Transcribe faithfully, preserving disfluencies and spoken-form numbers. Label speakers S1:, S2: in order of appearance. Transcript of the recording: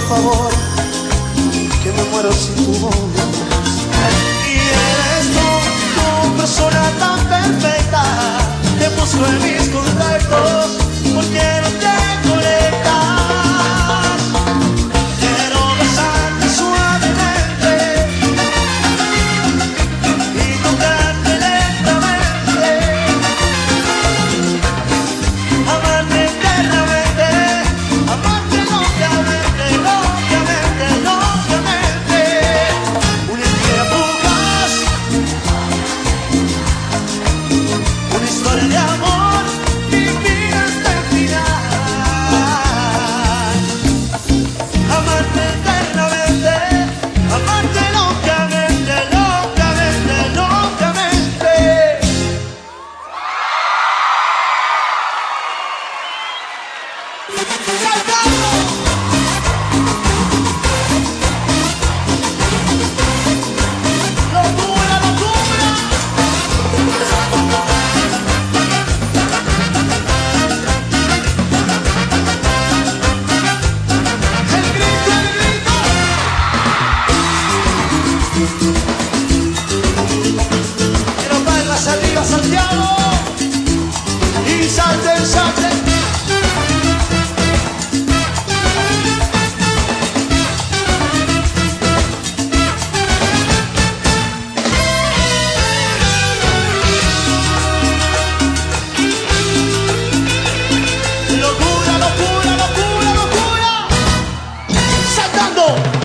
S1: favor, que me muero sin tu voz. Y eres tú, tu persona tan perfecta, te busco en mis contactos, porque no te conectas. Quiero besarte suavemente y tocarte lentamente, amarte eternamente, amarte locamente, locamente, locamente. Una idea fugaz, una historia de amor, vivir hasta el final. Amarte eternamente, amarte locamente, locamente, locamente. ¡Locura, locura! ¡El grito, el grito! Quiero palmas arriba, Santiago, y salten, salten.